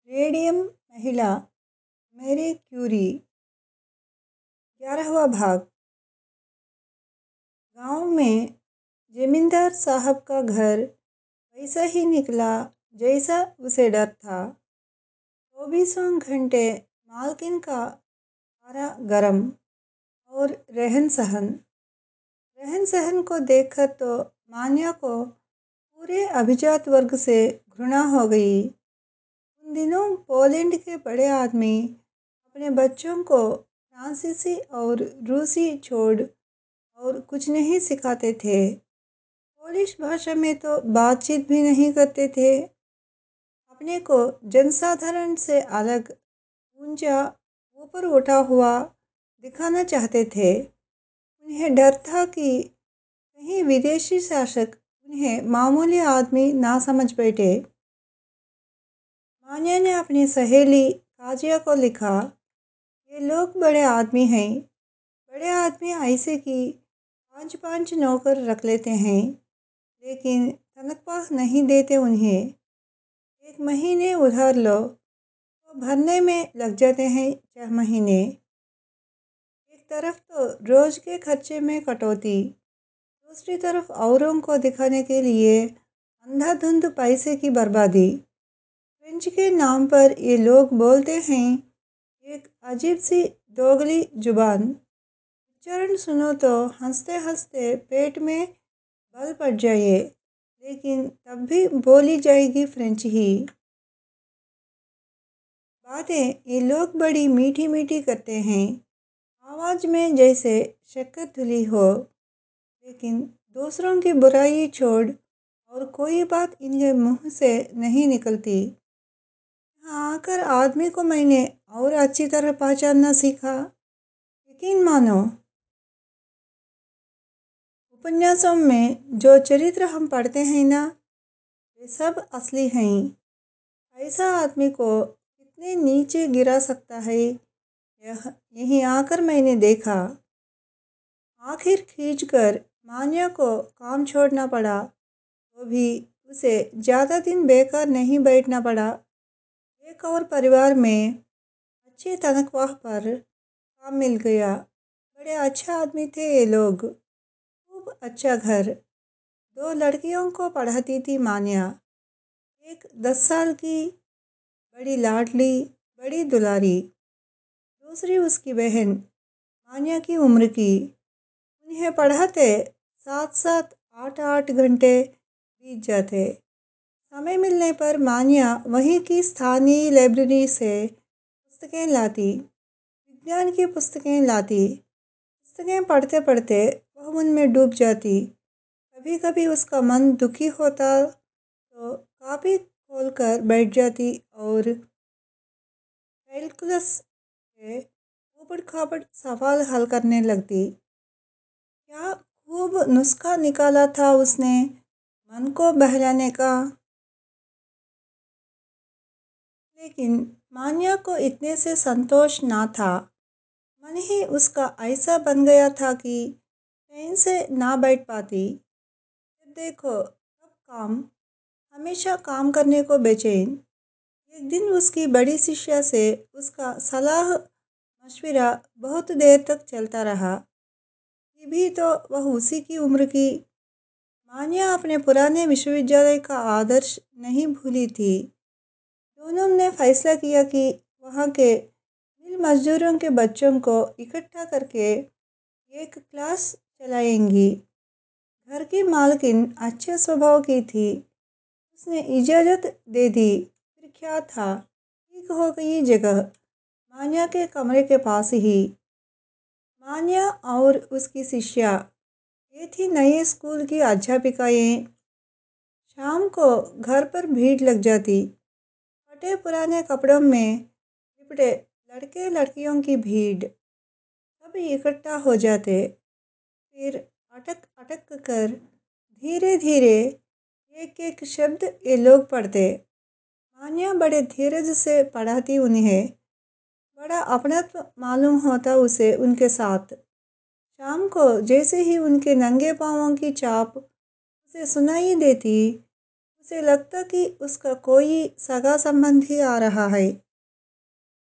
Radium महिला Marie Curie 11वां भाग। गांव में जमींदार साहब का घर वैसा ही निकला जैसा उसे डर था। 24 घंटे मालकिन का खाना गरम और रहन सहन को देखकर तो मान्या को पूरे अभिजात वर्ग से घृणा हो गई। उन दिनों पोलैंड के बड़े आदमी अपने बच्चों को फ्रांसीसी और रूसी छोड़ और कुछ नहीं सिखाते थे। पोलिश भाषा में तो बातचीत भी नहीं करते थे। अपने को जनसाधारण से अलग, ऊंचा, ऊपर उठा हुआ दिखाना चाहते थे। उन्हें डर था कि कहीं विदेशी शासक उन्हें मामूली आदमी ना समझ बैठे। मान्या ने अपनी सहेली काजिया को लिखा, ये लोग बड़े आदमी हैं। बड़े आदमी ऐसे कि 5-5 नौकर रख लेते हैं, लेकिन तनख्वाह नहीं देते उन्हें। 1 महीने उधार लो तो भरने में लग जाते हैं 4 महीने। एक तरफ तो रोज के खर्चे में कटौती, दूसरी तरफ औरों को दिखाने के लिए अंधाधुंध पैसे की बर्बादी। फ्रेंच के नाम पर ये लोग बोलते हैं एक अजीब सी दोगली जुबान। उच्चारण सुनो तो हंसते हंसते पेट में बल पड़ जाए, लेकिन तब भी बोली जाएगी फ्रेंच ही। बातें ये लोग बड़ी मीठी मीठी करते हैं, आवाज में जैसे शक्कर धुली हो, लेकिन दूसरों की बुराई छोड़ और कोई बात इनके मुंह से नहीं निकलती। यहाँ आकर आदमी को मैंने और अच्छी तरह पहचानना सीखा। यकीन मानो, उपन्यासों में जो चरित्र हम पढ़ते हैं ना, वे सब असली हैं। ऐसा आदमी को कितने नीचे गिरा सकता है, यहीं आकर मैंने देखा। आखिर खींचकर मान्या को काम छोड़ना पड़ा, तो भी उसे ज़्यादा दिन बेकार नहीं बैठना पड़ा। एक और परिवार में अच्छी तनख्वाह पर काम मिल गया। बड़े अच्छे आदमी थे ये लोग। खूब अच्छा घर। 2 लड़कियों को पढ़ाती थी मान्या। एक 10 साल की, बड़ी लाडली, बड़ी दुलारी। दूसरी उसकी बहन, मान्या की उम्र की। उन्हें पढ़ाते 7-7, 8-8 घंटे बीत जाते। समय मिलने पर मान्या वहीं की स्थानीय लाइब्रेरी से पुस्तकें लाती, विज्ञान की पुस्तकें लाती। पुस्तकें पढ़ते पढ़ते वह उनमें डूब जाती। कभी कभी उसका मन दुखी होता तो कॉपी खोलकर बैठ जाती और कैलकुलस के ऊबड़ खाबड़ सवाल हल करने लगती। क्या खूब नुस्खा निकाला था उसने मन को बहलाने का। लेकिन मान्या को इतने से संतोष ना था। मन ही उसका ऐसा बन गया था कि चैन से ना बैठ पाती। जब देखो तब काम, हमेशा काम करने को बेचैन। एक दिन उसकी बड़ी शिष्या से उसका सलाह मशविरा बहुत देर तक चलता रहा। ये भी तो वह उसी की उम्र की। मान्या अपने पुराने विश्वविद्यालय का आदर्श नहीं भूली थी। दोनों ने फैसला किया कि वहाँ के मिल मजदूरों के बच्चों को इकट्ठा करके एक क्लास चलाएंगी। घर की मालकिन अच्छे स्वभाव की थी। उसने इजाज़त दे दी। फिर क्या था, ठीक हो गई जगह मान्या के कमरे के पास ही। मान्या और उसकी शिष्या, ये थी नए स्कूल की अध्यापिकाएं। शाम को घर पर भीड़ लग जाती। फटे पुराने कपड़ों में लिपटे लड़के लड़कियों की भीड़। सब इकट्ठा हो जाते। फिर अटक अटक कर धीरे धीरे एक एक शब्द ये लोग पढ़ते। मान्या बड़े धीरज से पढ़ाती उन्हें। बड़ा अपनत्व मालूम होता उसे उनके साथ। शाम को जैसे ही उनके नंगे पाँवों की चाप उसे सुनाई देती, उसे लगता कि उसका कोई सगा संबंधी आ रहा है।